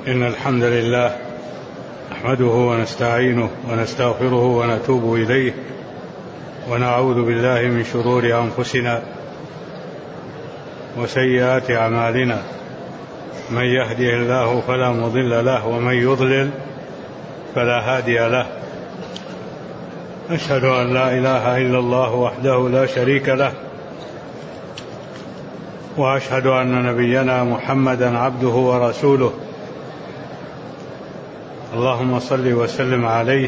إن الحمد لله نحمده ونستعينه ونستغفره ونتوب إليه ونعوذ بالله من شرور أنفسنا وسيئات أعمالنا. من يهده الله فلا مضل له ومن يضلل فلا هادي له. أشهد أن لا إله إلا الله وحده لا شريك له، وأشهد أن نبينا محمدا عبده ورسوله. اللهم صل وسلم عليه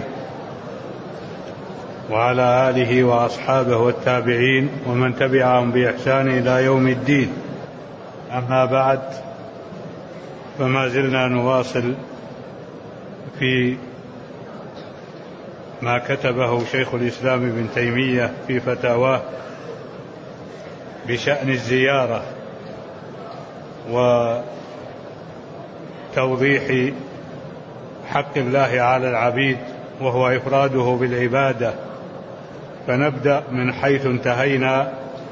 وعلى آله وأصحابه والتابعين ومن تبعهم بإحسان إلى يوم الدين. أما بعد، فما زلنا نواصل في ما كتبه شيخ الإسلام ابن تيمية في فتاواه بشأن الزيارة وتوضيح حق الله على العبيد وهو إفراده بالعبادة. فنبدأ من حيث انتهينا،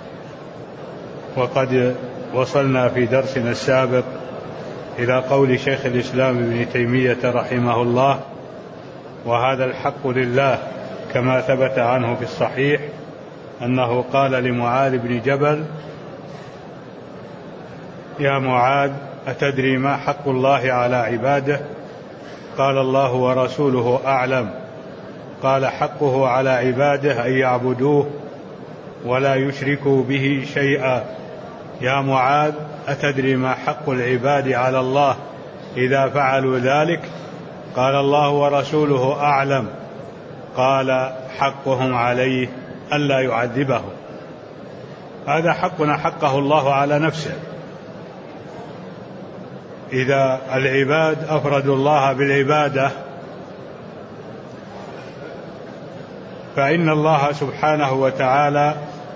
وقد وصلنا في درسنا السابق إلى قول شيخ الإسلام ابن تيمية رحمه الله: وهذا الحق لله، كما ثبت عنه في الصحيح أنه قال لمعاذ بن جبل: يا معاذ، أتدري ما حق الله على عباده؟ قال: الله ورسوله أعلم. قال: حقه على عباده أن يعبدوه ولا يشركوا به شيئا. يا معاذ، أتدري ما حق العباد على الله إذا فعلوا ذلك؟ قال: الله ورسوله أعلم. قال: حقهم عليه ألا يعذبهم. هذا حقنا حقه الله على نفسه. إذا العباد أفردوا الله بالعبادة فإن الله سبحانه وتعالى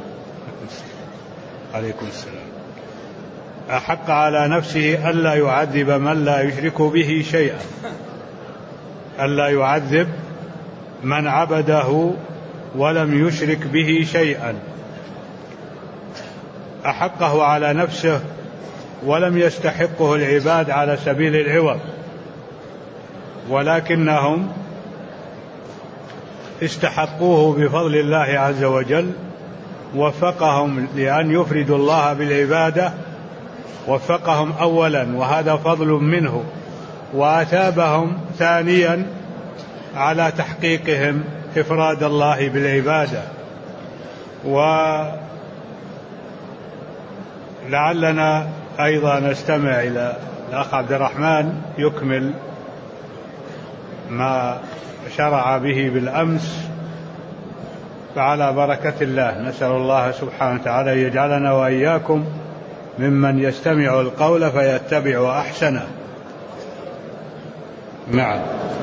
عليكم السلام أحق على نفسه ألا يعذب من لا يشرك به شيئا، ألا يعذب من عبده ولم يشرك به شيئا. أحقه على نفسه ولم يستحقه العباد على سبيل العوض، ولكنهم استحقوه بفضل الله عز وجل. وفقهم لأن يفردوا الله بالعبادة، وفقهم أولا وهذا فضل منه، وأثابهم ثانيا على تحقيقهم إفراد الله بالعبادة. ولعلنا أيضا نستمع إلى الأخ عبد الرحمن يكمل ما شرع به بالأمس، فعلى بركة الله نسأل الله سبحانه وتعالى أن يجعلنا وإياكم ممن يستمع القول فيتبع أحسنه. نعم.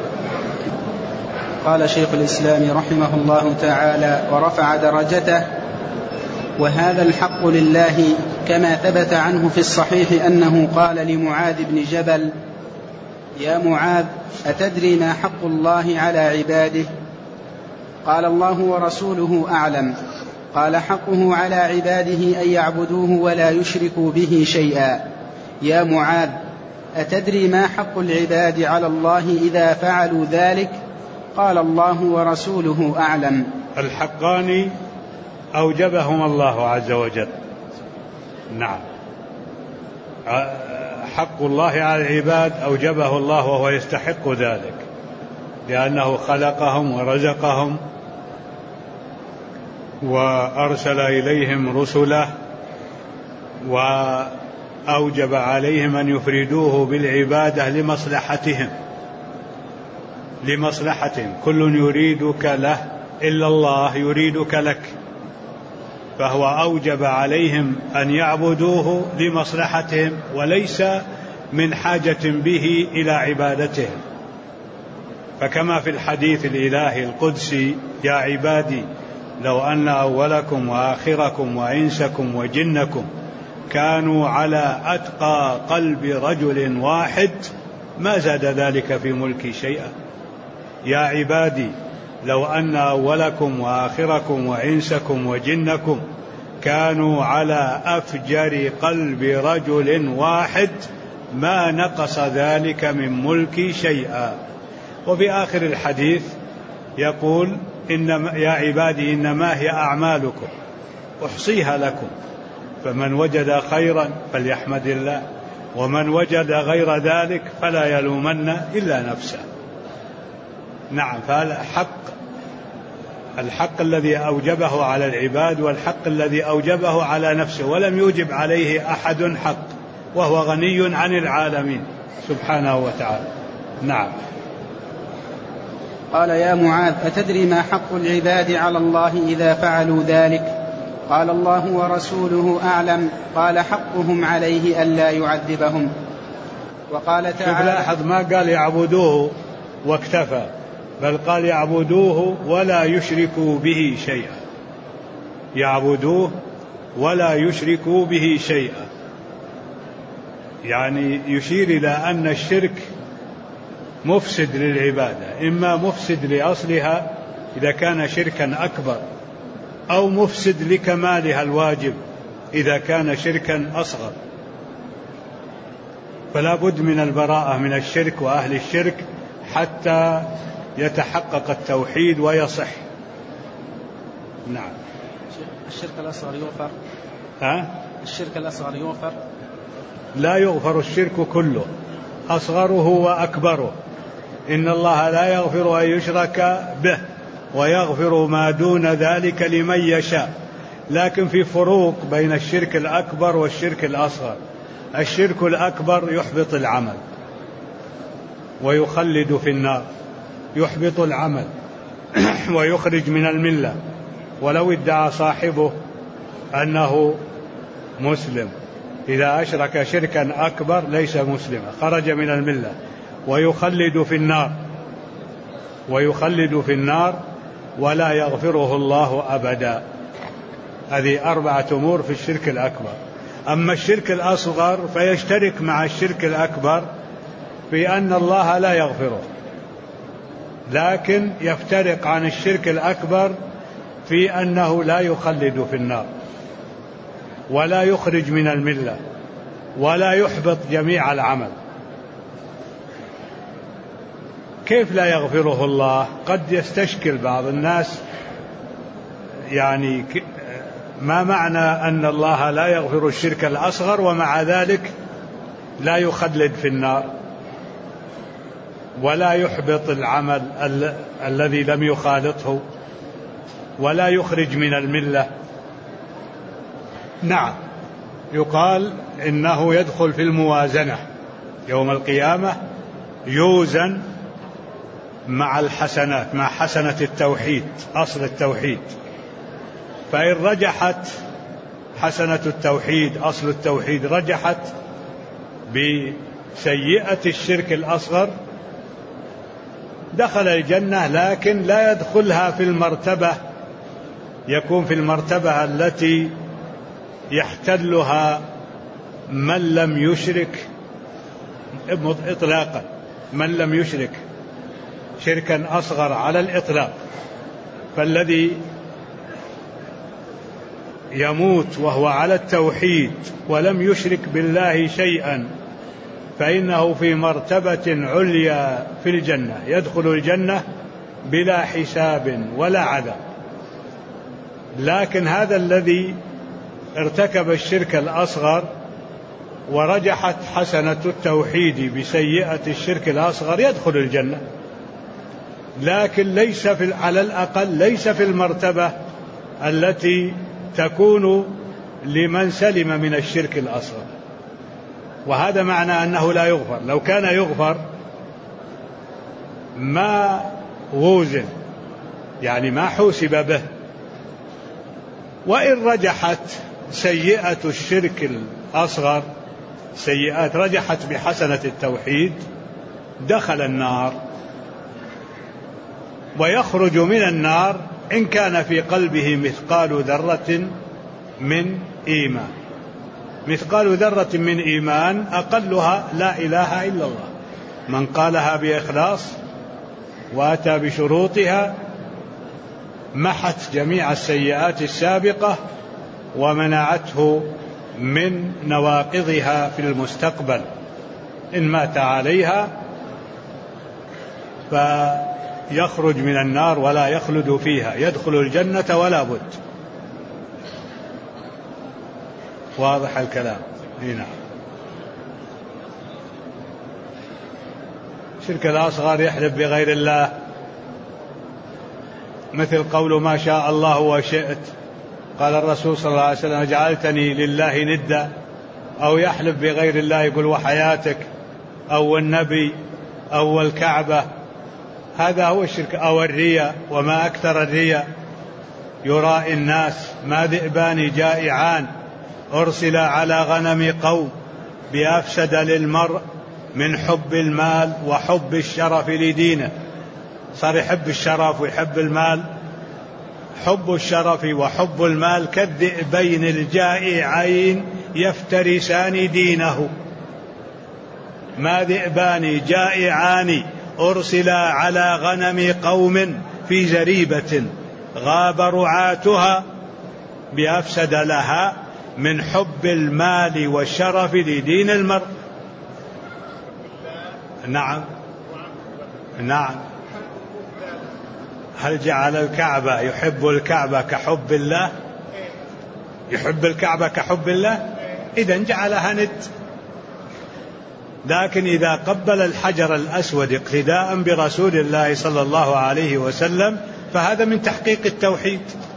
قال شيخ الإسلام رحمه الله تعالى: ورفع درجته. وهذا الحق لله، كما ثبت عنه في الصحيح أنه قال لمعاذ بن جبل: يا معاذ، أتدري ما حق الله على عباده؟ قال: الله ورسوله أعلم. قال: حقه على عباده أن يعبدوه ولا يشركوا به شيئا. يا معاذ، أتدري ما حق العباد على الله إذا فعلوا ذلك؟ قال: الله ورسوله أعلم. الحقان أوجبهما الله عز وجل. نعم، حق الله على العباد أوجبه الله وهو يستحق ذلك، لأنه خلقهم ورزقهم وأرسل إليهم رسله، وأوجب عليهم أن يفردوه بالعبادة لمصلحتهم. كل يريدك له إلا الله يريدك لك، فهو أوجب عليهم أن يعبدوه لمصلحتهم وليس من حاجة به إلى عبادتهم. فكما في الحديث الإلهي القدسي: يا عبادي، لو أن أولكم وآخركم وإنسكم وجنكم كانوا على أتقى قلب رجل واحد ما زاد ذلك في ملكي شيئا. يا عبادي، لو أن أولكم وآخركم وإنسكم وجنكم كانوا على أفجر قلب رجل واحد ما نقص ذلك من ملكي شيئا. وفي آخر الحديث يقول يا عبادي إنما هي أعمالكم أحصيها لكم، فمن وجد خيرا فليحمد الله، ومن وجد غير ذلك فلا يلومن إلا نفسه. نعم، الحق الذي أوجبه على العباد والحق الذي أوجبه على نفسه، ولم يوجب عليه أحد حق، وهو غني عن العالمين سبحانه وتعالى. نعم. قال: يا معاذ، أتدري ما حق العباد على الله إذا فعلوا ذلك؟ قال: الله ورسوله أعلم. قال: حقهم عليه ألا يعذبهم. وقال تعالى: لاحظ ما قال يعبدوه واكتفى، بل قال يعبدوه ولا يشركوا به شيئا. يعبدوه ولا يشركوا به شيئا، يعني يشير إلى أن الشرك مفسد للعبادة، إما مفسد لأصلها إذا كان شركا أكبر، أو مفسد لكمالها الواجب إذا كان شركا أصغر. فلا بد من البراءة من الشرك وأهل الشرك حتى يتحقق التوحيد ويصح. نعم. الشرك الأصغر يغفر؟ الشرك الأصغر يغفر؟ لا يغفر الشرك كله، أصغره وأكبره. إن الله لا يغفر أن يشرك به ويغفر ما دون ذلك لمن يشاء، لكن في فروق بين الشرك الأكبر والشرك الأصغر. الشرك الأكبر يحبط العمل ويخلد في النار، يحبط العمل ويخرج من الملة، ولو ادعى صاحبه أنه مسلم، إذا أشرك شركا أكبر ليس مسلما، خرج من الملة، ويخلد في النار ولا يغفره الله أبدا. هذه 4 أمور في الشرك الأكبر. أما الشرك الأصغر فيشترك مع الشرك الأكبر في أن الله لا يغفره، لكن يفترق عن الشرك الأكبر في أنه لا يخلد في النار ولا يخرج من الملة ولا يحبط جميع العمل. كيف لا يغفره الله؟ قد يستشكل بعض الناس، يعني ما معنى أن الله لا يغفر الشرك الأصغر ومع ذلك لا يخلد في النار ولا يحبط العمل الذي لم يخالطه ولا يخرج من الملة؟ نعم، يقال إنه يدخل في الموازنة يوم القيامة، يوزن مع الحسنات، مع حسنة التوحيد، أصل التوحيد. فإن رجحت حسنة التوحيد، أصل التوحيد، رجحت بسيئة الشرك الأصغر، دخل الجنة، لكن لا يدخلها في المرتبة، يكون في المرتبة التي يحتلها من لم يشرك إطلاقا، من لم يشرك شركا أصغر على الإطلاق. فالذي يموت وهو على التوحيد ولم يشرك بالله شيئا فإنه في مرتبة عليا في الجنة، يدخل الجنة بلا حساب ولا عذاب. لكن هذا الذي ارتكب الشرك الأصغر ورجحت حسنة التوحيد بسيئة الشرك الأصغر يدخل الجنة، لكن ليس على الأقل ليس في المرتبة التي تكون لمن سلم من الشرك الأصغر. وهذا معنى أنه لا يغفر. لو كان يغفر ما ووزن، يعني ما حوسب به. وإن رجحت سيئة الشرك الأصغر، سيئات رجحت بحسنة التوحيد، دخل النار، ويخرج من النار إن كان في قلبه مثقال ذرة من إيمان. مثقال ذرة من إيمان أقلها لا إله إلا الله، من قالها بإخلاص وأتى بشروطها محت جميع السيئات السابقة ومنعته من نواقضها في المستقبل. إن مات عليها فيخرج من النار ولا يخلد فيها، يدخل الجنة ولا بد. واضح الكلام؟ نعم. الشرك الأصغر يحلف بغير الله، مثل قول ما شاء الله وشئت، قال الرسول صلى الله عليه وسلم جعلتني لله ندا، أو يحلف بغير الله يقول وحياتك أو النبي أو الكعبة، هذا هو الشرك. أو الرياء، وما أكثر الرياء، يرائي الناس. ما ذئبان جائعان أرسل على غنم قوم بأفسد للمرء من حب المال وحب الشرف لدينه. صار يحب الشرف ويحب المال. حب الشرف وحب المال كالذئبين الجائعين يفترسان دينه. ما ذئبان جائعان أرسلا على غنم قوم في زريبة غاب رعاتها بأفسد لها من حب المال والشرف لدين المرء. نعم نعم. هل جعل الكعبة يحب الكعبة كحب الله؟ يحب الكعبة كحب الله؟ إذن جعلها ند. لكن إذا قبل الحجر الأسود اقتداء برسول الله صلى الله عليه وسلم فهذا من تحقيق التوحيد،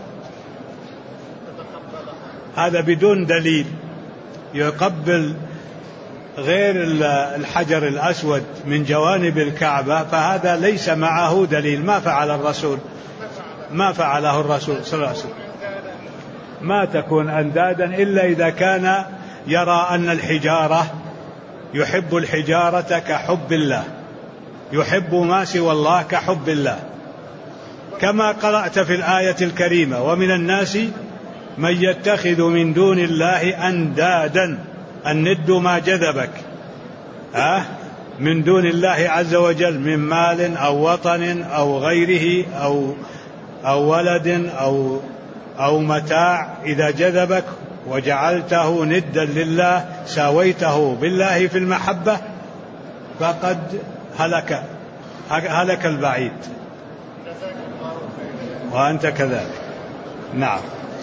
هذا بدون دليل. يقبل غير الحجر الأسود من جوانب الكعبة فهذا ليس معه دليل. ما فعل الرسول، ما فعله الرسول صلى الله عليه وسلم. ما تكون أندادا إلا إذا كان يرى أن الحجارة يحب الحجارة كحب الله، يحب ما سوى الله كحب الله، كما قرأت في الآية الكريمة ومن الناس من يتخذ من دون الله أندادا. الند ما جذبك من دون الله عز وجل من مال أو وطن أو غيره أو ولد أو متاع، إذا جذبك وجعلته ندا لله ساويته بالله في المحبة فقد هلك البعيد، وأنت كذلك. نعم.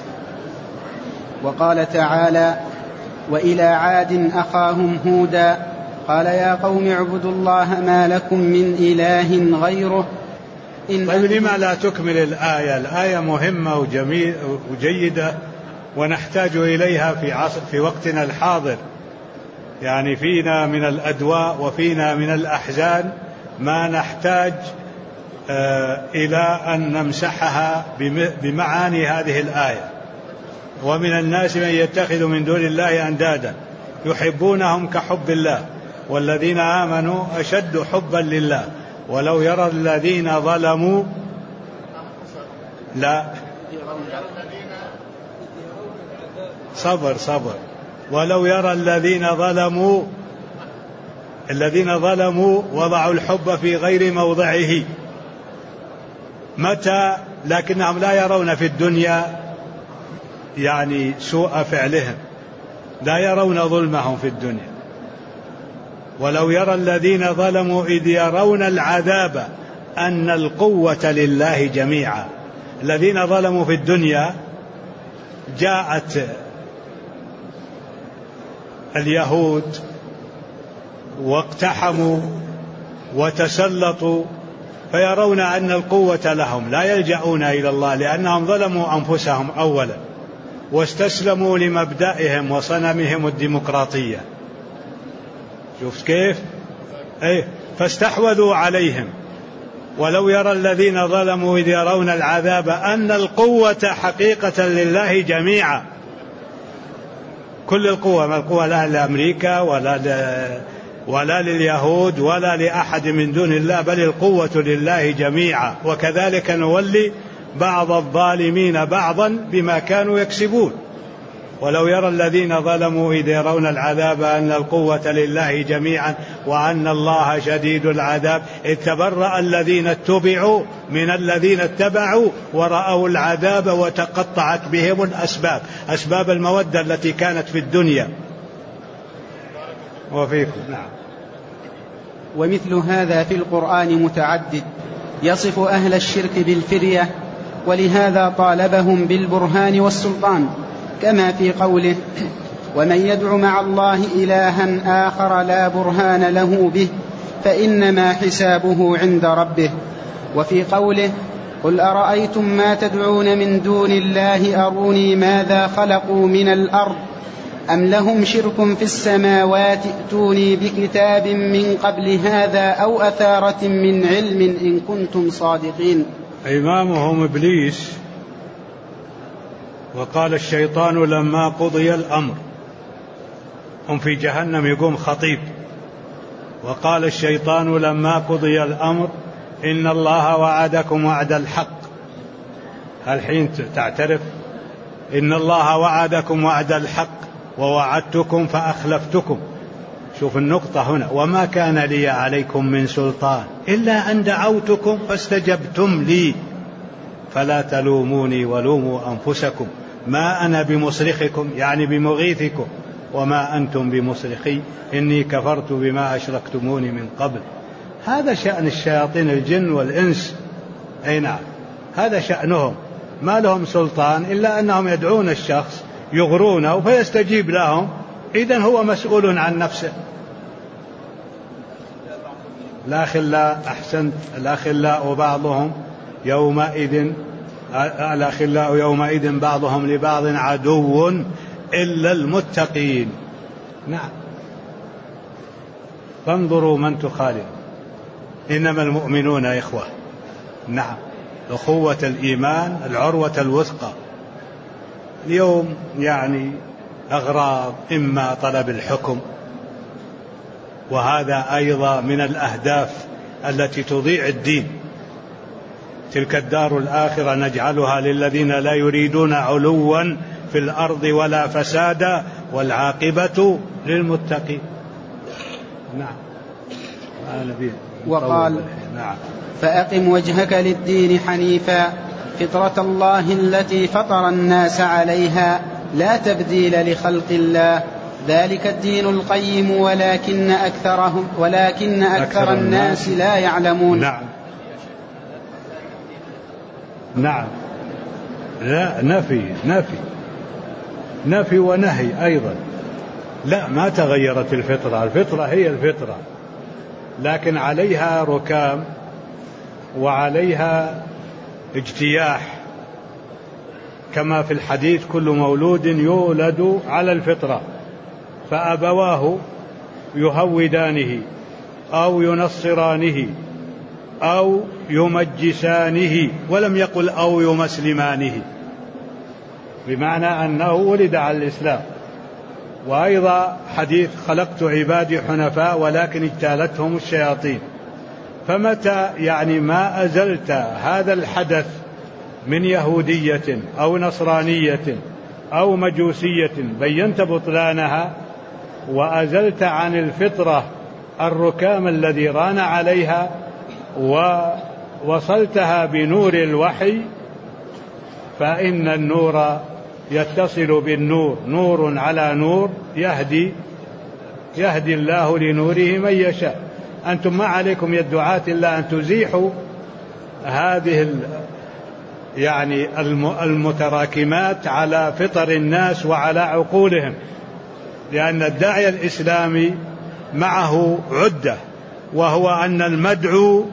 وقال تعالى: وإلى عاد أخاهم هودا قال يا قوم اعبدوا الله ما لكم من إله غيره. طيب لما لا تكمل الآية؟ الآية مهمة وجيدة ونحتاج إليها في وقتنا الحاضر. يعني فينا من الأدواء وفينا من الأحزان ما نحتاج إلى أن نمسحها بمعاني هذه الآية. ومن الناس من يتخذ من دون الله أندادا يحبونهم كحب الله والذين آمنوا أشد حبا لله ولو يرى الذين ظلموا لا صبر ولو يرى الذين ظلموا وضعوا الحب في غير موضعه. متى؟ لكنهم لا يرون في الدنيا يعني سوء فعلهم، لا يرون ظلمهم في الدنيا. ولو يرى الذين ظلموا إذ يرون العذاب أن القوة لله جميعا. الذين ظلموا في الدنيا جاءت اليهود واقتحموا وتسلطوا فيرون أن القوة لهم، لا يلجؤون إلى الله لأنهم ظلموا أنفسهم أولا واستسلموا لمبدئهم وصنمهم الديمقراطية. شوف كيف؟ فاستحوذوا عليهم. ولو يرى الذين ظلموا إذ يرون العذاب أن القوة حقيقة لله جميعا، كل القوة، ما القوة لا لأمريكا ولا لليهود ولا لأحد من دون الله، بل القوة لله جميعا. وكذلك نولي بعض الظالمين بعضا بما كانوا يكسبون. ولو يرى الذين ظلموا إذ يرون العذاب أن القوة لله جميعا وأن الله شديد العذاب إذ تبرأ الذين اتبعوا من الذين اتبعوا ورأوا العذاب وتقطعت بهم الأسباب، أسباب المودة التي كانت في الدنيا. وفيكم. نعم. ومثل هذا في القرآن متعدد يصف أهل الشرك بالفرية، ولهذا طالبهم بالبرهان والسلطان، كما في قوله: ومن يدع مع الله إلها آخر لا برهان له به فإنما حسابه عند ربه. وفي قوله: قل أرأيتم ما تدعون من دون الله أروني ماذا خلقوا من الأرض أم لهم شرك في السماوات ائتوني بكتاب من قبل هذا أو أثارة من علم إن كنتم صادقين. إمامهم إبليس. وقال الشيطان لما قضي الأمر، هم في جهنم يقوم خطيب، وقال الشيطان لما قضي الأمر إن الله وعدكم وعد الحق. الحين تعترف إن الله وعدكم وعد الحق ووعدتكم فأخلفتكم. شوف النقطة هنا: وما كان لي عليكم من سلطان إلا أن دعوتكم فاستجبتم لي فلا تلوموني ولوموا أنفسكم ما أنا بمصرخكم، يعني بمغيثكم، وما أنتم بمصرخي إني كفرت بما أشركتموني من قبل. هذا شأن الشياطين الجن والإنس. أي نعم، هذا شأنهم، ما لهم سلطان إلا أنهم يدعون الشخص يغرونه فيستجيب لهم، إذن هو مسؤول عن نفسه. الأخلاء، أحسنت، الأخلاء بعضهم يومئذ الأخلاء يومئذ بعضهم لبعض عدو إلا المتقين. نعم، فانظروا من تخالف، إنما المؤمنون إخوة. نعم، أخوة الإيمان العروة الوثقى. اليوم يعني أغراض، إما طلب الحكم، وهذا أيضا من الأهداف التي تضيع الدين. تلك الدار الآخرة نجعلها للذين لا يريدون علوا في الأرض ولا فسادا والعاقبة للمتقين. نعم. وقال: نعم. فأقم وجهك للدين حنيفا فطرة الله التي فطر الناس عليها لا تبديل لخلق الله ذلك الدين القيم ولكن أكثر الناس لا يعلمون. نعم. نعم. لا، نفي ونهي أيضا. لا، ما تغيرت الفطرة، الفطرة هي الفطرة، لكن عليها ركام وعليها اجتياح، كما في الحديث: كل مولود يولد على الفطرة فأبواه يهودانه أو ينصرانه أو يمجسانه، ولم يقل أو يمسلمانه، بمعنى أنه ولد على الإسلام. وأيضا حديث: خلقت عبادي حنفاء ولكن اجتالتهم الشياطين. فمتى يعني ما أزلت هذا الحدث من يهودية أو نصرانية أو مجوسية بينت بطلانها، وأزلت عن الفطرة الركام الذي ران عليها، ووصلتها بنور الوحي، فإن النور يتصل بالنور، نور على نور، يهدي الله لنوره من يشاء. أنتم ما عليكم يا الدعاة إلا أن تزيحوا هذه يعني المتراكمات على فطر الناس وعلى عقولهم، لأن الداعية الإسلامي معه عدة، وهو أن المدعو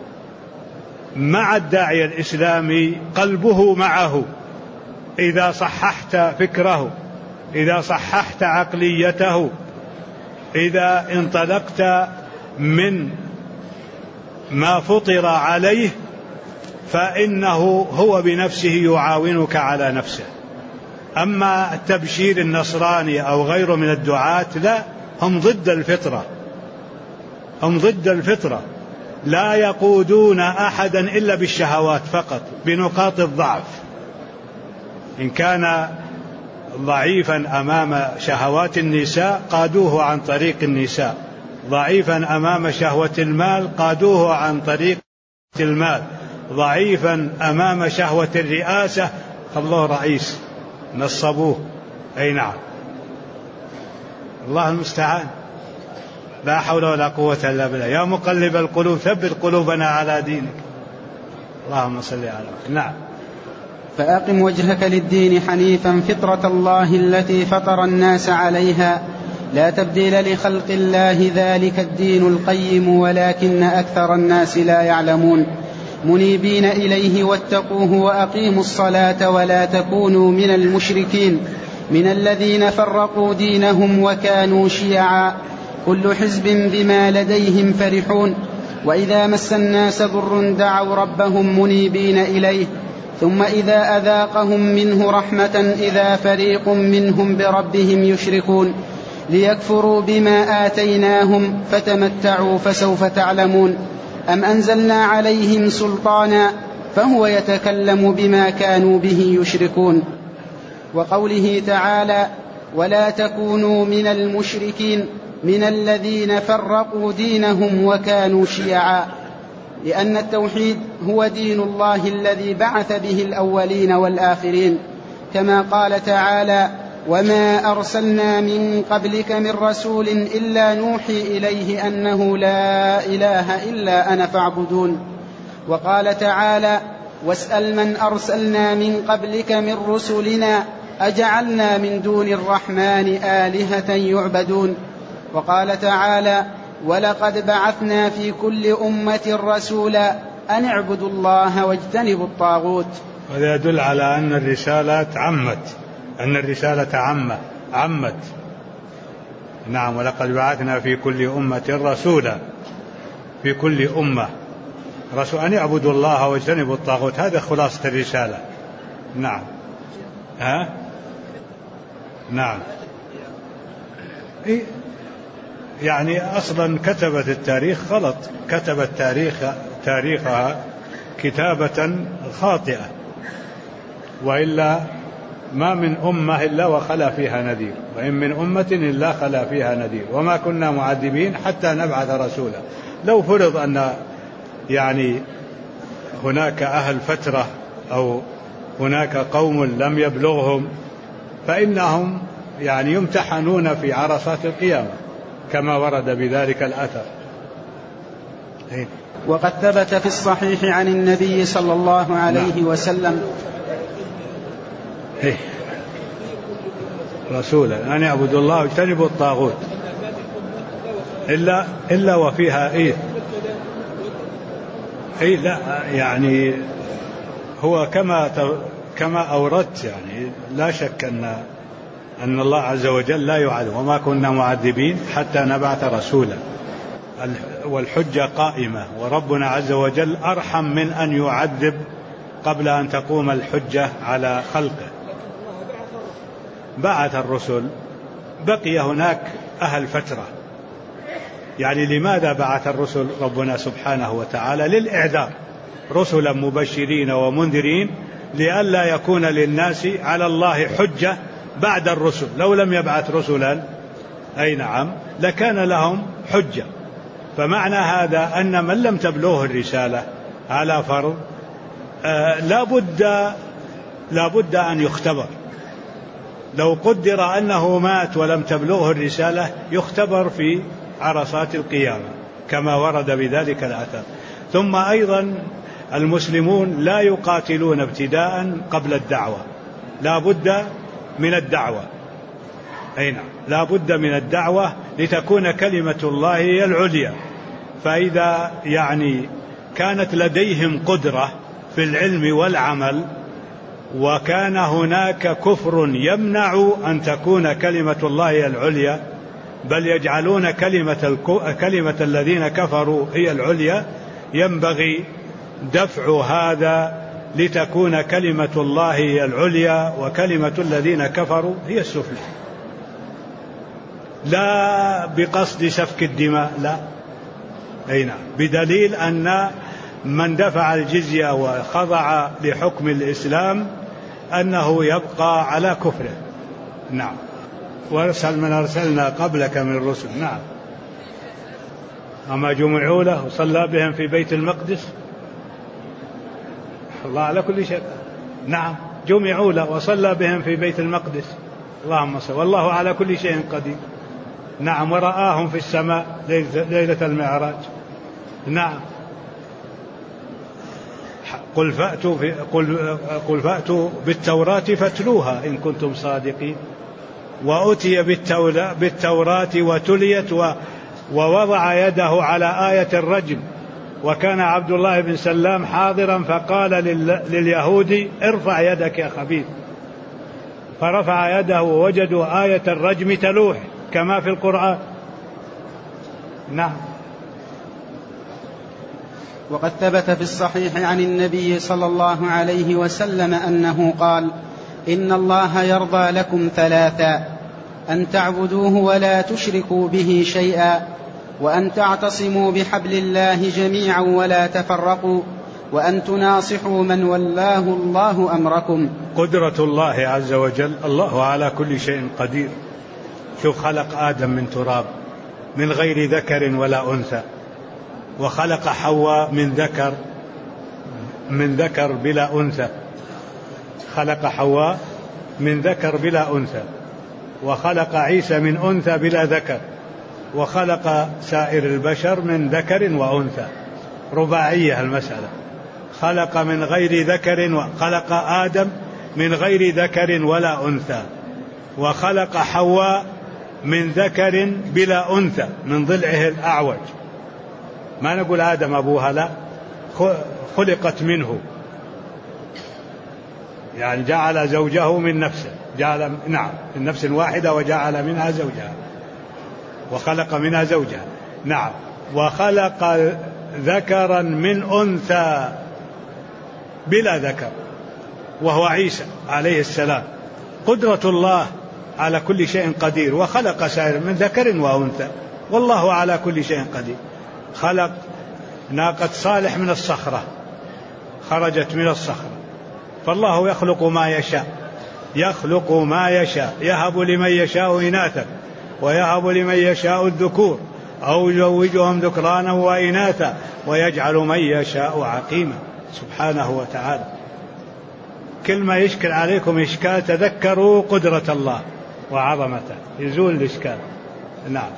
مع الداعية الإسلامي قلبه معه. إذا صححت فكره، إذا صححت عقليته، إذا انطلقت من ما فطر عليه، فإنه هو بنفسه يعاونك على نفسه. أما التبشير النصراني أو غيره من الدعاة، لا، هم ضد الفطرة، هم ضد الفطرة، لا يقودون أحدا إلا بالشهوات فقط، بنقاط الضعف. إن كان ضعيفا أمام شهوات النساء قادوه عن طريق النساء، ضعيفا أمام شهوة المال قادوه عن طريق المال، ضعيفا أمام شهوة الرئاسة خلوه رئيس، نصبوه. أي نعم، الله المستعان. لا حول ولا قوة إلا بالله. يا مقلب القلوب ثبت قلوبنا على دينك. اللهم صل على محمد. نعم. فأقم وجهك للدين حنيفا فطرة الله التي فطر الناس عليها لا تبديل لخلق الله ذلك الدين القيم ولكن أكثر الناس لا يعلمون منيبين إليه واتقوه وأقيموا الصلاة ولا تكونوا من المشركين من الذين فرقوا دينهم وكانوا شيعا كل حزب بما لديهم فرحون وإذا مس الناس ضر دعوا ربهم منيبين إليه ثم إذا أذاقهم منه رحمة إذا فريق منهم بربهم يشركون ليكفروا بما آتيناهم فتمتعوا فسوف تعلمون أم أنزلنا عليهم سلطانا فهو يتكلم بما كانوا به يشركون. وقوله تعالى ولا تكونوا من المشركين من الذين فرقوا دينهم وكانوا شيعا لأن التوحيد هو دين الله الذي بعث به الأولين والآخرين كما قال تعالى وما أرسلنا من قبلك من رسول إلا نوحي إليه أنه لا إله إلا أنا فاعبدون. وقال تعالى واسأل من أرسلنا من قبلك من رسلنا أجعلنا من دون الرحمن آلهة يعبدون. وقال تعالى ولقد بعثنا في كل أمة رسولا أن اعبدوا الله واجتنبوا الطاغوت. هذا يدل على أن الرسالة عمت. نعم. ولقد بعثنا في كل أمة رسولا في كل أمة رسول أن يعبدوا الله واجتنبوا الطاغوت. هذا خلاصة الرسالة. نعم. نعم. يعني أصلا كتبت التاريخ غلط، كتبت تاريخها كتابة خاطئة، وإلا ما من أمة إلا وخلا فيها نذير، وإن من أمة إلا خلا فيها نذير، وما كنا معذبين حتى نبعث رسولا. لو فرض أن يعني هناك أهل فترة أو هناك قوم لم يبلغهم فإنهم يعني يمتحنون في عرصات القيامة كما ورد بذلك الأثر. وقد ثبت في الصحيح عن النبي صلى الله عليه وسلم رسولا أن يعبدوا الله واجتنبوا الطاغوت إلا وفيها لا يعني هو كما أوردت، يعني لا شك أن الله عز وجل لا يعذب، وما كنا معذبين حتى نبعث رسولا، والحجة قائمة، وربنا عز وجل أرحم من أن يعذب قبل أن تقوم الحجة على خلقه. بعث الرسل، بقي هناك أهل فترة. يعني لماذا بعث الرسل ربنا سبحانه وتعالى؟ للإعذار، رسلا مبشرين ومنذرين لئلا يكون للناس على الله حجة بعد الرسل. لو لم يبعث رسلا لكان لهم حجة. فمعنى هذا أن من لم تبلغه الرسالة على فرض لا بد أن يختبر. لو قدر أنه مات ولم تبلغه الرسالة يختبر في عرصات القيامة كما ورد بذلك الأثر. ثم أيضا المسلمون لا يقاتلون ابتداء قبل الدعوة، لا بد من الدعوة. لا بد من الدعوة لتكون كلمة الله هي العليا. فإذا يعني كانت لديهم قدرة في العلم والعمل وكان هناك كفر يمنع أن تكون كلمة الله هي العليا، بل يجعلون كلمة الذين كفروا هي العليا، ينبغي دفع هذا لتكون كلمة الله هي العليا وكلمة الذين كفروا هي السفلى. لا بقصد سفك الدماء، لا، بدليل أن من دفع الجزية وخضع لحكم الإسلام أنه يبقى على كفره. نعم. وارسل من أرسلنا قبلك من الرسل. نعم. أما جمعوا له وصلى بهم في بيت المقدس، الله على كل شيء. نعم، جمعوا له وصلى بهم في بيت المقدس، اللهم صل، والله على كل شيء قدير. نعم، ورآهم في السماء ليلة المعراج. نعم. قل فأتوا بالتوراة فاتلوها إن كنتم صادقين. وأتي بالتوراة وتليت ووضع يده على آية الرجم، وكان عبد الله بن سلام حاضرا فقال لليهودي ارفع يدك يا خبيث، فرفع يده ووجدوا آية الرجم تلوح كما في القرآن. نعم. وقد ثبت في الصحيح عن النبي صلى الله عليه وسلم أنه قال: إن الله يرضى لكم ثلاثا: أن تعبدوه ولا تشركوا به شيئا، وأن تعتصموا بحبل الله جميعا ولا تفرقوا، وأن تناصحوا من ولاه الله أمركم. قدرة الله عز وجل، الله على كل شيء قدير. شوف، خلق آدم من تراب من غير ذكر ولا أنثى، وخلق حواء من ذكر بلا أنثى، خلق حواء من ذكر بلا أنثى، وخلق عيسى من أنثى بلا ذكر، وخلق سائر البشر من ذكر وأنثى. رباعية المسألة. خلق من غير ذكر، وخلق آدم من غير ذكر ولا أنثى، وخلق حواء من ذكر بلا أنثى من ضلعه الأعوج. ما نقول آدم أبوها، لا، خلقت منه، يعني جعل زوجه من نفسه، نعم، من نفس واحدة وجعل منها زوجها وخلق منها زوجها. نعم. وخلق ذكرا من أنثى بلا ذكر وهو عيسى عليه السلام. قدرة الله على كل شيء قدير. وخلق سائر من ذكر وأنثى، والله على كل شيء قدير. خلق ناقة صالح من الصخرة، خرجت من الصخرة. فالله يخلق ما يشاء، يهب لمن يشاء إناثا ويهب لمن يشاء الذكور أو يزوجهم ذكرانا وإناثا ويجعل من يشاء عقيما، سبحانه وتعالى. كل ما يشكل عليكم إشكال تذكروا قدرة الله وعظمته، يزول الإشكال. نعم.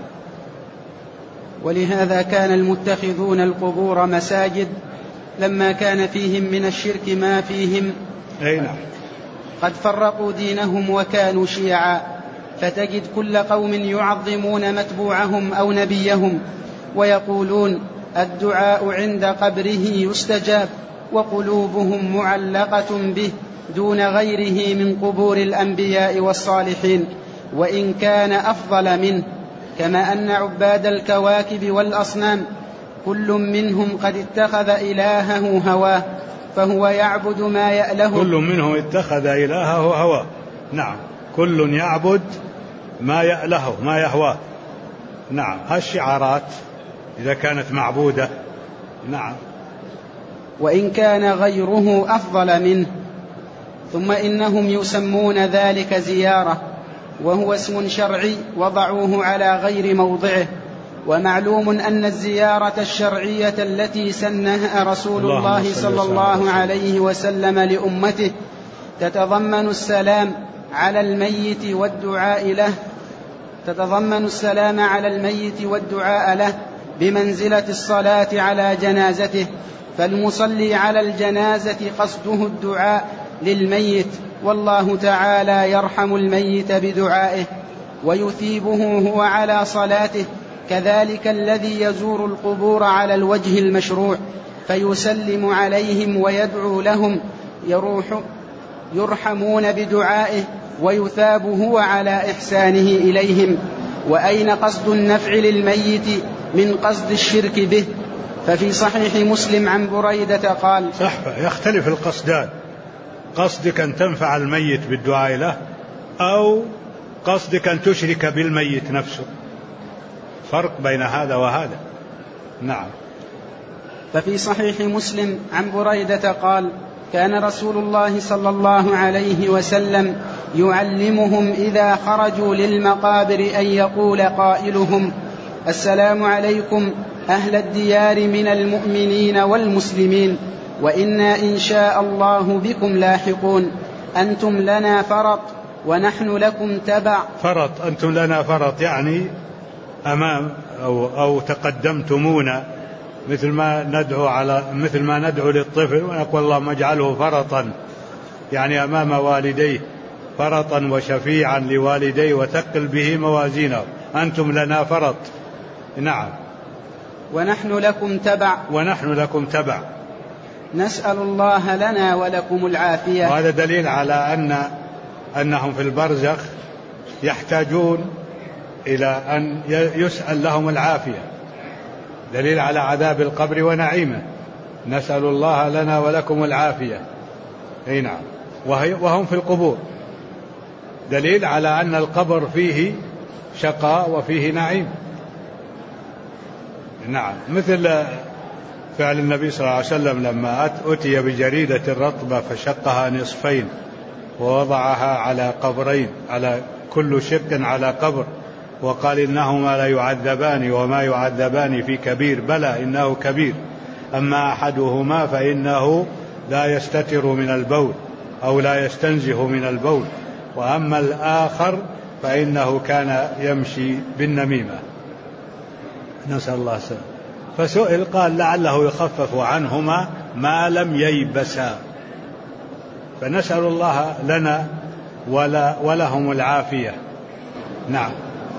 ولهذا كان المتخذون القبور مساجد لما كان فيهم من الشرك ما فيهم. أي نعم. قد فرقوا دينهم وكانوا شيعا، فتجد كل قوم يعظمون متبوعهم أو نبيهم ويقولون الدعاء عند قبره يستجاب، وقلوبهم معلقة به دون غيره من قبور الأنبياء والصالحين، وإن كان أفضل منه. كما أن عباد الكواكب والأصنام كل منهم قد اتخذ إلهه هواه فهو يعبد ما يأله. كل منهم اتخذ إلهه هواه. نعم، كل يعبد ما يأله ما يهواه. نعم، هالشعارات إذا كانت معبودة. نعم. وإن كان غيره أفضل منه. ثم إنهم يسمون ذلك زيارة، وهو اسم شرعي وضعوه على غير موضعه. ومعلوم أن الزيارة الشرعية التي سنها رسول الله صلى الله عليه وسلم لأمته تتضمن السلام على الميت والدعاء له بمنزلة الصلاة على جنازته. فالمصلي على الجنازة قصده الدعاء للميت، والله تعالى يرحم الميت بدعائه ويثيبه هو على صلاته. كذلك الذي يزور القبور على الوجه المشروع فيسلم عليهم ويدعو لهم يرحمون بدعائه ويثاب هو على إحسانه إليهم. وأين قصد النفع للميت من قصد الشرك به؟ ففي صحيح مسلم عن بريدة قال: صح، يختلف القصدان، قصدك أن تنفع الميت بالدعاء له، أو قصدك أن تشرك بالميت نفسه، فرق بين هذا وهذا. نعم. ففي صحيح مسلم عن بريدة قال: كان رسول الله صلى الله عليه وسلم يعلمهم إذا خرجوا للمقابر أن يقول قائلهم: السلام عليكم أهل الديار من المؤمنين والمسلمين، وإنا إن شاء الله بكم لاحقون، أنتم لنا فرط ونحن لكم تبع. فرط، أنتم لنا فرط، يعني أمام أو تقدمتمونا، مثل ما ندعو للطفل ونقول اللهم اجعله فرطا، يعني أمام والديه فرطا وشفيعا لوالديه وثقل به موازينه، أنتم لنا فرط. نعم. ونحن لكم تبع نسأل الله لنا ولكم العافية. وهذا دليل على أنهم في البرزخ يحتاجون إلى أن يسأل لهم العافية، دليل على عذاب القبر ونعيمه. نسأل الله لنا ولكم العافية. أي نعم. وهم في القبور دليل على أن القبر فيه شقاء وفيه نعيم. نعم. مثل فعل النبي صلى الله عليه وسلم لما أتي بجريدة رطبة فشقها نصفين ووضعها على قبرين، على كل شق على قبر، وقال إنهما لا يعذبان وما يعذبان في كبير، بلى إنه كبير، أما أحدهما فإنه لا يستتر من البول أو لا يستنزه من البول، وأما الآخر فإنه كان يمشي بالنميمة. نسأل الله السلامة. فسئل قال لعله يخفف عنهما ما لم ييبسا. فنسأل الله لنا ولهم العافية. نعم.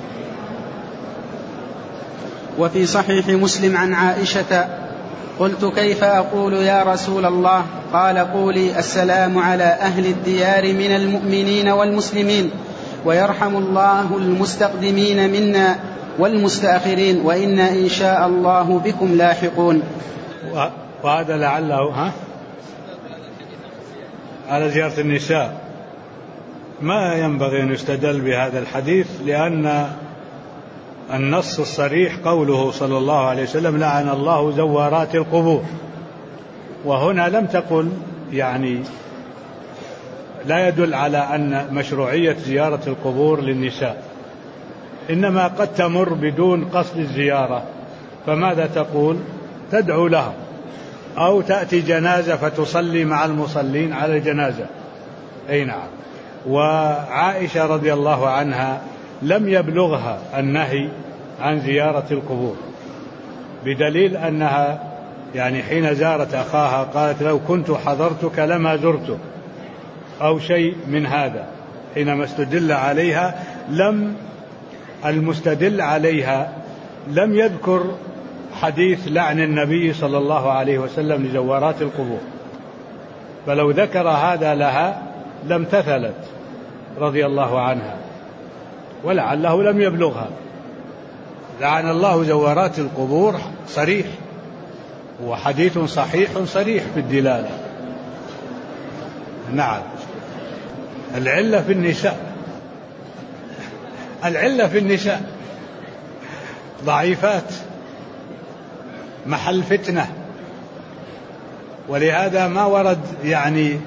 وفي صحيح مسلم عن عائشة قلت كيف أقول يا رسول الله؟ قال قولي السلام على أهل الديار من المؤمنين والمسلمين، ويرحم الله المستقدمين منا والمستأخرين، وإنا إن شاء الله بكم لاحقون. وهذا لعله على زيارة النساء ما ينبغي أن يستدل بهذا الحديث، لأن النص الصريح قوله صلى الله عليه وسلم لعن الله زوارات القبور، وهنا لم تقل يعني لا يدل على أن مشروعية زيارة القبور للنساء، إنما قد تمر بدون قصد الزيارة، فماذا تقول؟ تدعو لهم، أو تأتي جنازة فتصلي مع المصلين على الجنازة. أي نعم. وعائشة رضي الله عنها لم يبلغها النهي عن زيارة القبور، بدليل أنها يعني حين زارت أخاها قالت لو كنت حضرتك لما زرته، أو شيء من هذا. حينما استدل عليها المستدل عليها لم يذكر حديث لعن النبي صلى الله عليه وسلم لزوارات القبور، فلو ذكر هذا لها لم تثلت رضي الله عنها، ولعله لم يبلغها. لعن الله زوارات القبور صريح، وحديث صحيح صريح في الدلالة. نعم. العلة في النساء ضعيفات محل فتنة، ولهذا ما ورد يعني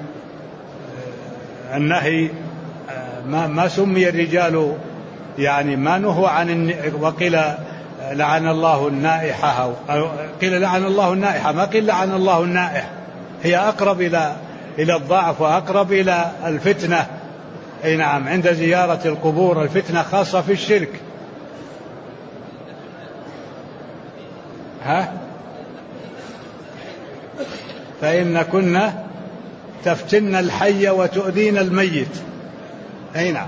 النهي، ما سمي الرجال يعني ما نهوا عن، وقيل لعن الله النائحة، أو قيل لعن الله النائحة، ما قيل لعن الله النائح، هي أقرب إلى الضعف وأقرب إلى الفتنة. أي نعم. عند زيارة القبور الفتنة خاصة في الشرك. فإن كنا تفتن الحي وتؤذين الميت. أي نعم.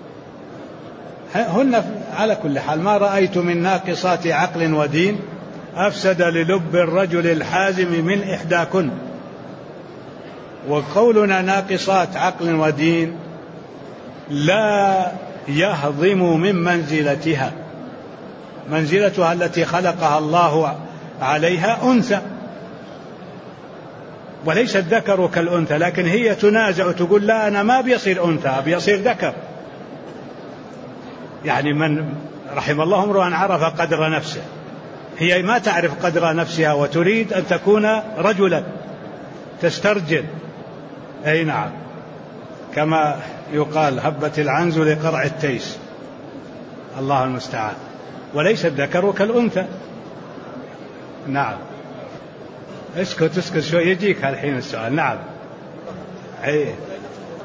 هن على كل حال ما رأيت من ناقصات عقل ودين أفسد للب الرجل الحازم من إحداكن. وقولنا ناقصات عقل ودين لا يهضم من منزلتها التي خلقها الله عليها أنثى، وليس الذكر كالأنثى، لكن هي تنازع تقول لا أنا ما بيصير أنثى بيصير ذكر. يعني من رحم الله امرؤ عرف قدر نفسه، هي ما تعرف قدر نفسها وتريد أن تكون رجلا تسترجل. أي نعم. كما يقال هبت العنز لقرع التيس، الله المستعان. وليس الذكر كالأنثى. نعم. اسكت شوي يجيك الحين السؤال. نعم. أي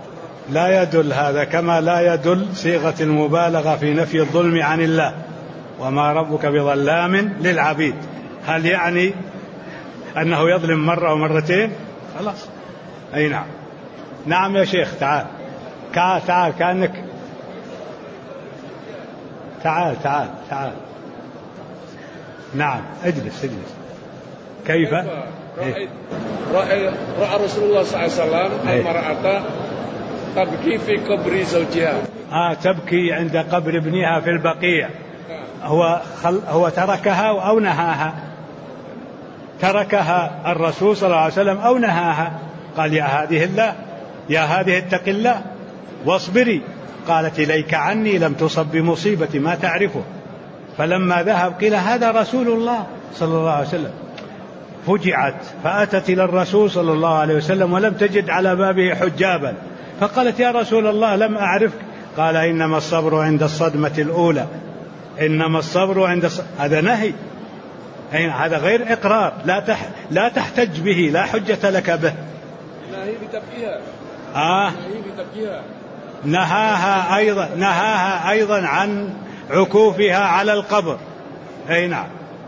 لا يدل هذا، كما لا يدل صيغة المبالغة في نفي الظلم عن الله، وما ربك بظلام للعبيد. هل يعني أنه يظلم مرة ومرتين؟ خلاص. أي نعم. نعم يا شيخ، تعال تعال كأنك تعال. نعم اجلس. كيف؟ رأى رسول الله صلى الله عليه وسلم المرأة تبكي في قبر زوجها. تبكي عند قبر ابنها في البقيع. هو تركها أو نهاها؟ تركها الرسول صلى الله عليه وسلم أو نهاها؟ قال يا هذه اتق الله واصبري. قالت إليك عني لم تصب بمصيبة ما تعرفه. فلما ذهب قيل هذا رسول الله صلى الله عليه وسلم. فجعت فأتت إلى الرسول صلى الله عليه وسلم ولم تجد على بابه حجابا، فقالت يا رسول الله لم أعرفك. قال إنما الصبر عند الصدمة الأولى. إنما الصبر عند هذا نهي، هذا غير إقرار، لا تحتج به، لا حجة لك به. نهاها أيضا عن عكوفها على القبر. أي نعم.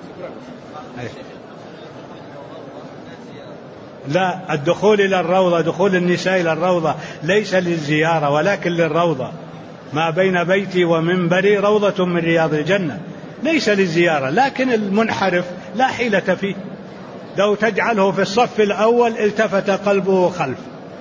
لا، الدخول إلى الروضة، دخول النساء إلى الروضة ليس للزيارة ولكن للروضة. ما بين بيتي ومنبري روضة من رياض الجنة، ليس للزيارة. لكن المنحرف لا حيلة فيه، لو تجعله في الصف الأول التفت قلبه خلف.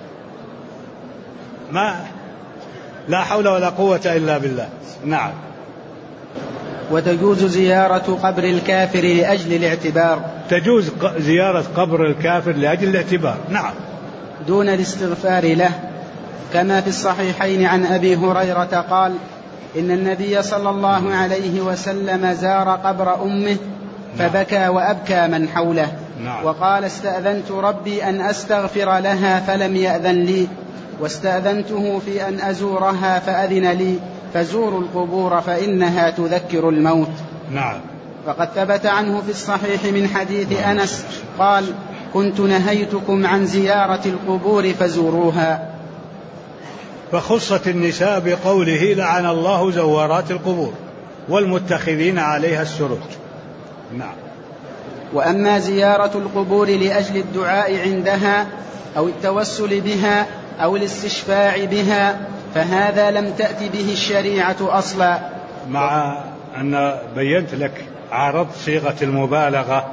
لا حول ولا قوة إلا بالله. نعم. وتجوز زيارة قبر الكافر لأجل الاعتبار. تجوز زيارة قبر الكافر لأجل الاعتبار. نعم. دون الاستغفار له، كما في الصحيحين عن أبي هريرة قال إن النبي صلى الله عليه وسلم زار قبر أمه فبكى وأبكى من حوله. نعم. وقال استأذنت ربي أن أستغفر لها فلم يأذن لي، واستأذنته في أن أزورها فأذن لي، فزوروا القبور فإنها تذكر الموت. نعم. وقد ثبت عنه في الصحيح من حديث أنس قال كنت نهيتكم عن زيارة القبور فزوروها. فخصت النساء بقوله لعن الله زوارات القبور والمتخذين عليها السرج. نعم. وأما زيارة القبور لأجل الدعاء عندها أو التوسل بها أو الاستشفاع بها فهذا لم تأت به الشريعة أصلا. مع أن بينت لك عرض صيغة المبالغة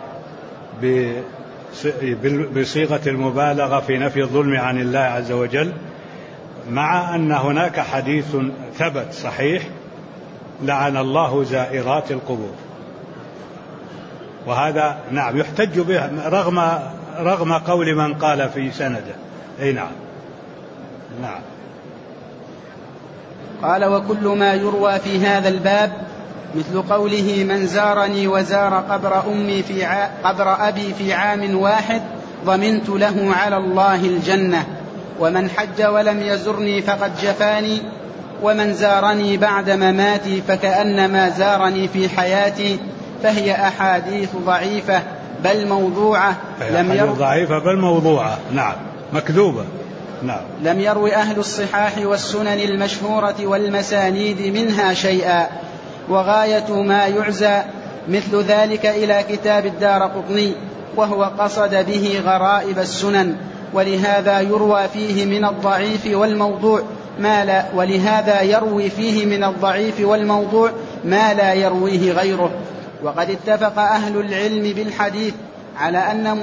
بصيغة المبالغة في نفي الظلم عن الله عز وجل، مع أن هناك حديث ثبت صحيح لعن الله زائرات القبور، وهذا نعم يحتج به رغم قول من قال في سنده. أي نعم. نعم. قال وكل ما يروى في هذا الباب مثل قوله من زارني وزار قبر أبي في عام واحد ضمنت له على الله الجنة، ومن حج ولم يزرني فقد جفاني، ومن زارني بعد مماتي فكأنما زارني في حياتي، فهي أحاديث ضعيفة بل موضوعة نعم مكذوبة. نعم. لم يروي أهل الصحاح والسنن المشهورة والمسانيد منها شيئا، وغاية ما يعزى مثل ذلك إلى كتاب الدارقطني، وهو قصد به غرائب السنن، ولهذا يروي فيه من الضعيف والموضوع ما لا يرويه غيره. وقد اتفق أهل العلم بالحديث على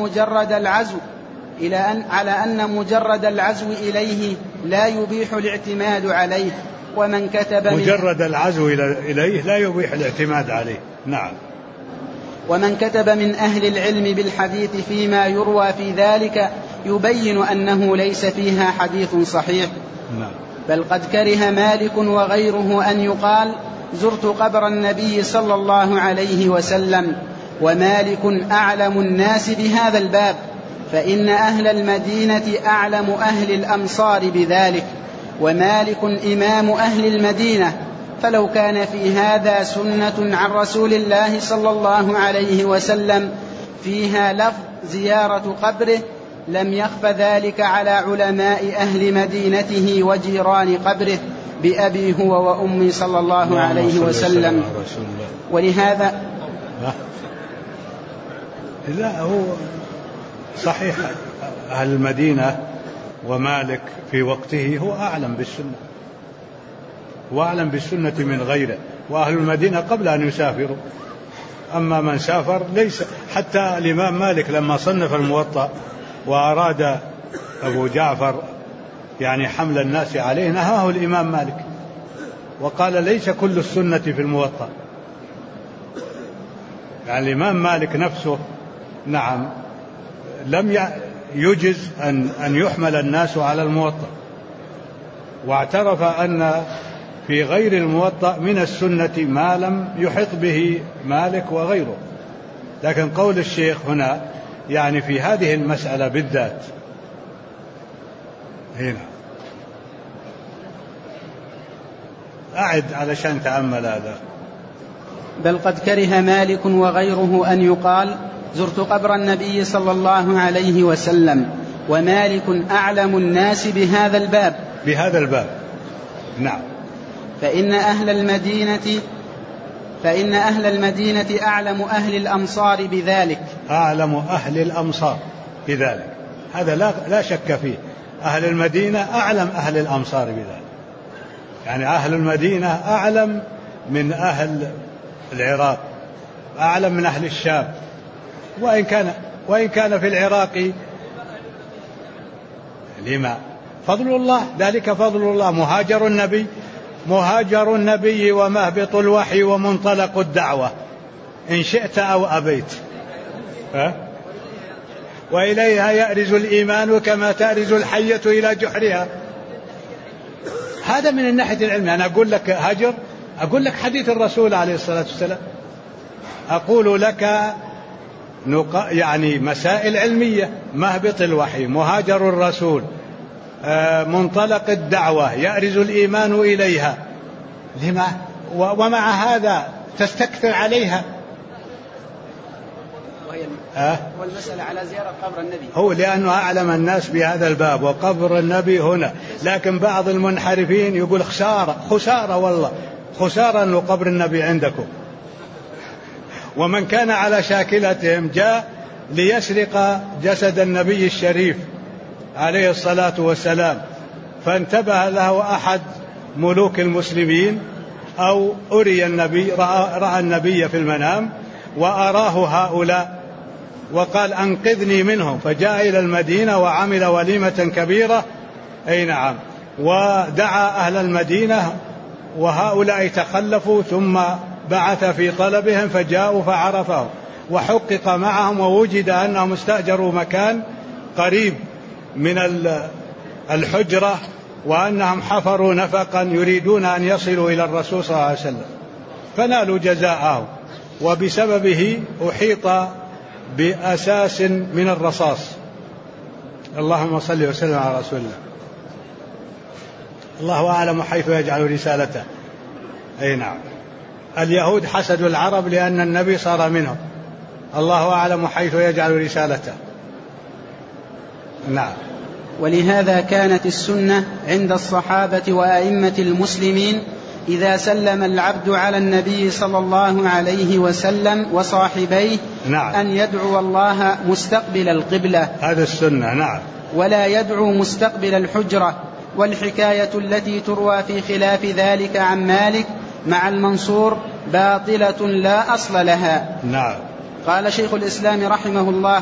أن مجرد العزو إليه لا يبيح الاعتماد عليه، ومن كتب مجرد العزو إليه لا يبيح الاعتماد عليه. نعم. ومن كتب من أهل العلم بالحديث فيما يروى في ذلك يبين أنه ليس فيها حديث صحيح. نعم. بل قد كره مالك وغيره أن يقال زرت قبر النبي صلى الله عليه وسلم، ومالك أعلم الناس بهذا الباب، فإن أهل المدينة أعلم أهل الأمصار بذلك، ومالك إمام أهل المدينة، فلو كان في هذا سنة عن رسول الله صلى الله عليه وسلم فيها لفظ زيارة قبره لم يخف ذلك على علماء أهل مدينته وجيران قبره، بأبي هو وأمي صلى الله عليه وسلم. ولهذا لا، هو صحيح أهل المدينة ومالك في وقته هو أعلم بالسنة، وأعلم بالسنة من غيره، وأهل المدينة قبل أن يسافروا. أما من سافر ليس. حتى الإمام مالك لما صنف الموطأ وأراد أبو جعفر يعني حمل الناس عليه نهاه الإمام مالك وقال ليس كل السنة في الموطأ. يعني الإمام مالك نفسه نعم لم يجز أن يحمل الناس على الموطأ، واعترف أن في غير الموطأ من السنة ما لم يحط به مالك وغيره. لكن قول الشيخ هنا يعني في هذه المسألة بالذات هنا أعد علشان تأمل هذا. بل قد كره مالك وغيره أن يقال زرت قبر النبي صلى الله عليه وسلم، ومالك أعلم الناس بهذا الباب. نعم. فإن أهل المدينة أعلم أهل الأمصار بذلك. أعلم أهل الأمصار بذلك، هذا لا شك فيه. أهل المدينة أعلم أهل الأمصار بذلك، يعني أهل المدينة أعلم من أهل العراق، أعلم من أهل الشام، وإن كان في العراق لما فضل الله، ذلك فضل الله. مهاجر النبي ومهبط الوحي ومنطلق الدعوة إن شئت أو أبيت، وإليها يأرز الإيمان كما تأرز الحية إلى جحرها. هذا من الناحية العلمية. أنا أقول لك هجر، أقول لك حديث الرسول عليه الصلاة والسلام، أقول لك يعني مسائل علمية. مهبط الوحي، مهاجر الرسول، منطلق الدعوة، يأرز الإيمان إليها. لما ومع هذا تستكثر عليها؟ والمسألة على زيارة قبر النبي هو لأنه أعلم الناس بهذا الباب وقبر النبي هنا. لكن بعض المنحرفين يقول خسارة والله، خسارة أنه قبر النبي عندكم. ومن كان على شاكلتهم جاء ليسرق جسد النبي الشريف عليه الصلاة والسلام، فانتبه له أحد ملوك المسلمين أو أري النبي، رأى النبي في المنام وأراه هؤلاء وقال أنقذني منهم، فجاء إلى المدينة وعمل وليمة كبيرة، أي نعم، ودعا أهل المدينة وهؤلاء تخلفوا، ثم بعث في طلبهم فجاءوا فعرفهم وحقق معهم، ووجد أنهم استأجروا مكان قريب من الحجرة، وأنهم حفروا نفقا يريدون أن يصلوا إلى الرسول صلى الله عليه وسلم، فنالوا جزاءهم، وبسببه أحيط بأساس من الرصاص. اللهم صل وسلم على رسول الله. الله أعلم حيث يجعل رسالته. أي نعم. اليهود حسدوا العرب لأن النبي صار منهم، الله أعلم حيث يجعل رسالته. نعم. ولهذا كانت السنة عند الصحابة وأئمة المسلمين إذا سلم العبد على النبي صلى الله عليه وسلم وصاحبيه نعم. أن يدعو الله مستقبل القبلة، هذا السنة. نعم. ولا يدعو مستقبل الحجرة. والحكاية التي تروى في خلاف ذلك عن مالك مع المنصور باطلة لا أصل لها. نعم. قال شيخ الإسلام رحمه الله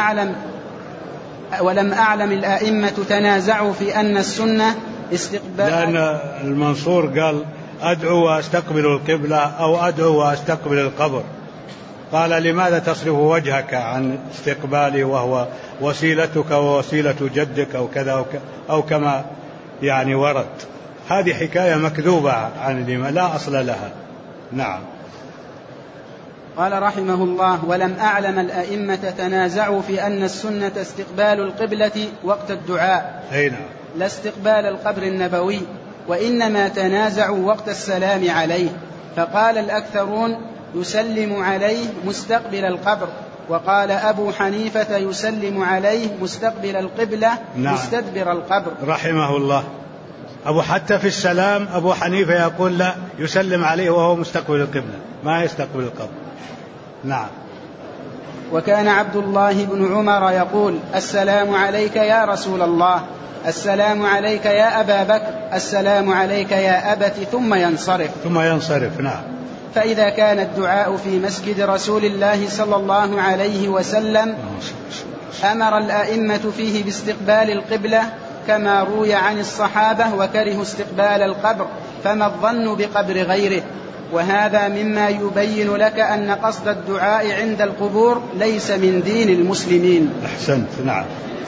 ولم أعلم الأئمة تنازعوا في أن السنة استقبال، لأن المنصور قال أدعو وأستقبل القبلة أو أدعو وأستقبل القبر، قال لماذا تصرف وجهك عن استقبالي وهو وسيلتك ووسيلة جدك أو كذا أو كما يعني ورد. هذه حكاية مكذوبة عن الإمام لا أصل لها. نعم. قال رحمه الله ولم أعلم الأئمة تنازعوا في أن السنة استقبال القبلة وقت الدعاء، نعم، لا استقبال القبر النبوي، وإنما تنازعوا وقت السلام عليه، فقال الأكثرون يسلم عليه مستقبل القبر، وقال أبو حنيفة يسلم عليه مستقبل القبلة. نعم. مستدبر القبر. رحمه الله. حتى في السلام أبو حنيفة يقول لا، يسلم عليه وهو مستقبل القبلة، ما يستقبل القبر. نعم. وكان عبد الله بن عمر يقول: السلام عليك يا رسول الله، السلام عليك يا أبا بكر، السلام عليك يا أبت، ثم ينصرف. نعم. فإذا كان الدعاء في مسجد رسول الله صلى الله عليه وسلم أمر الأئمة فيه باستقبال القبلة كما روي عن الصحابة وكرهوا استقبال القبر، فما الظن بقبر غيره؟ وهذا مما يبين لك أن قصد الدعاء عند القبور ليس من دين المسلمين. أحسنت. نعم.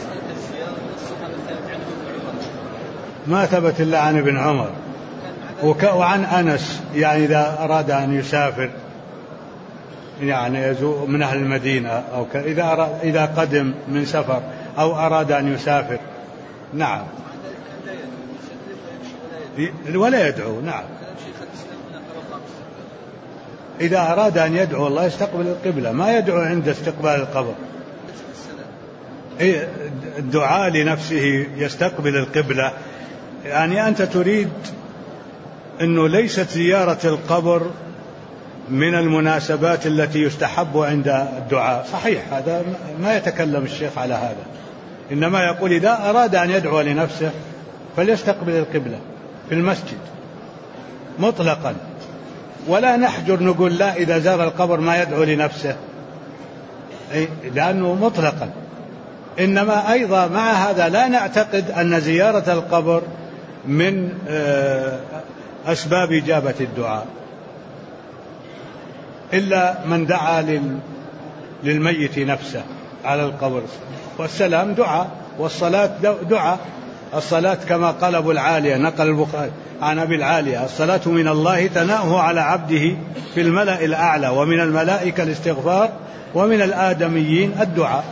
ما ثبت إلا عن ابن عمر وعن أنس، يعني إذا أراد أن يسافر، يعني يزور من أهل المدينة، أو إذا قدم من سفر أو أراد أن يسافر. نعم. ولا يدعو. نعم. إذا أراد أن يدعو الله يستقبل القبلة، ما يدعو عند استقبال القبر. الدعاء لنفسه يستقبل القبلة، يعني أنت تريد أنه ليست زيارة القبر من المناسبات التي يستحب عند الدعاء. صحيح، هذا ما يتكلم الشيخ على هذا، إنما يقول إذا أراد أن يدعو لنفسه فليستقبل القبلة في المسجد مطلقا، ولا نحجر نقول لا إذا زار القبر ما يدعو لنفسه، لأنه مطلقا. إنما أيضا مع هذا لا نعتقد أن زيارة القبر من أسباب إجابة الدعاء، إلا من دعا للميت نفسه على القبر. والسلام دعاء، والصلاة دعاء. الصلاة كما قال أبو العالية، نقل البخاري عن أبي العالية: الصلاة من الله ثناؤه على عبده في الملأ الأعلى، ومن الملائكة الاستغفار، ومن الآدميين الدعاء.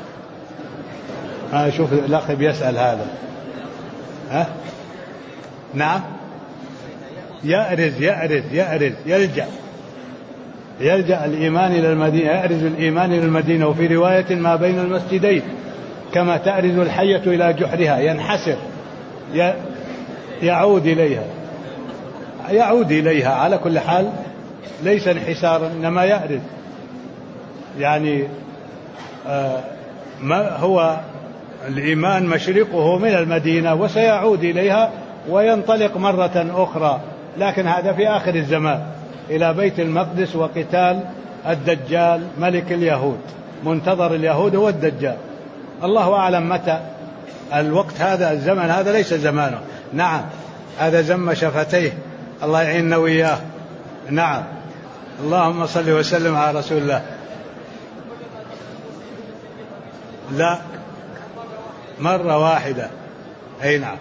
شوف الأخ بيسأل هذا. نعم. يرجع الإيمان إلى المدينة، يأرز الإيمان إلى المدينة. وفي رواية: ما بين المسجدين كما تأرز الحية إلى جحرها، ينحسر، يعود إليها. على كل حال ليس انحسارا، إنما يأرز، يعني ما هو الإيمان مشرقه من المدينة وسيعود إليها وينطلق مرة أخرى، لكن هذا في آخر الزمان إلى بيت المقدس وقتال الدجال ملك اليهود. منتظر اليهود هو الدجال، الله أعلم متى الوقت. هذا الزمن هذا ليس زمانه. نعم، هذا زم شفتيه، الله يعيننا وإياه. نعم. اللهم صل وسلم على رسول الله. لا، مرة واحدة. أي نعم.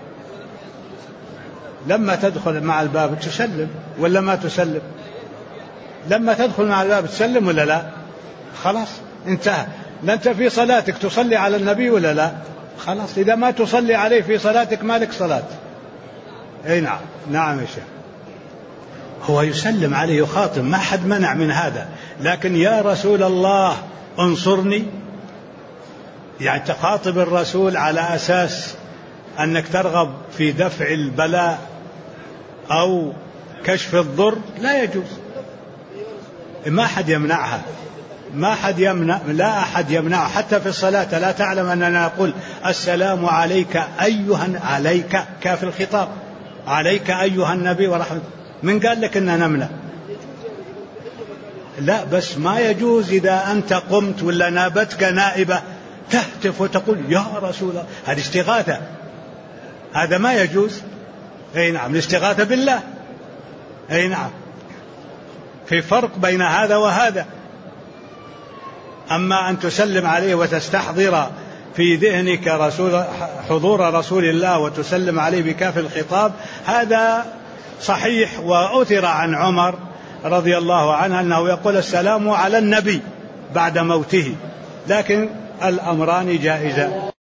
لما تدخل مع الباب تسلم ولا ما تسلم؟ لما تدخل مع الباب تسلم ولا لا؟ خلاص انتهى. أنت في صلاتك تصلي على النبي ولا لا؟ خلاص، إذا ما تصلي عليه في صلاتك ما لك صلاة. أي نعم. نعم يا شيخ. هو يسلم عليه يخاطب، ما حد منع من هذا، لكن يا رسول الله انصرني، يعني تخاطب الرسول على أساس أنك ترغب في دفع البلاء أو كشف الضر، لا يجوز. ما حد يمنعها، ما حد يمنع، لا أحد يمنع. حتى في الصلاة لا تعلم أننا نقول السلام عليك أيها، عليك كاف الخطاب، عليك أيها النبي ورحمة. من قال لك أننا نمنع؟ لا، بس ما يجوز إذا أنت قمت ولا نابتك نائبة تهتف وتقول يا رسول الله، هذه استغاثة، هذا ما يجوز. أي نعم، الاستغاثة بالله. أي نعم، في فرق بين هذا وهذا. أما أن تسلم عليه وتستحضر في ذهنك حضور رسول الله وتسلم عليه بكاف الخطاب، هذا صحيح. وأثر عن عمر رضي الله عنه أنه يقول السلام على النبي بعد موته، لكن الأمران جائزان.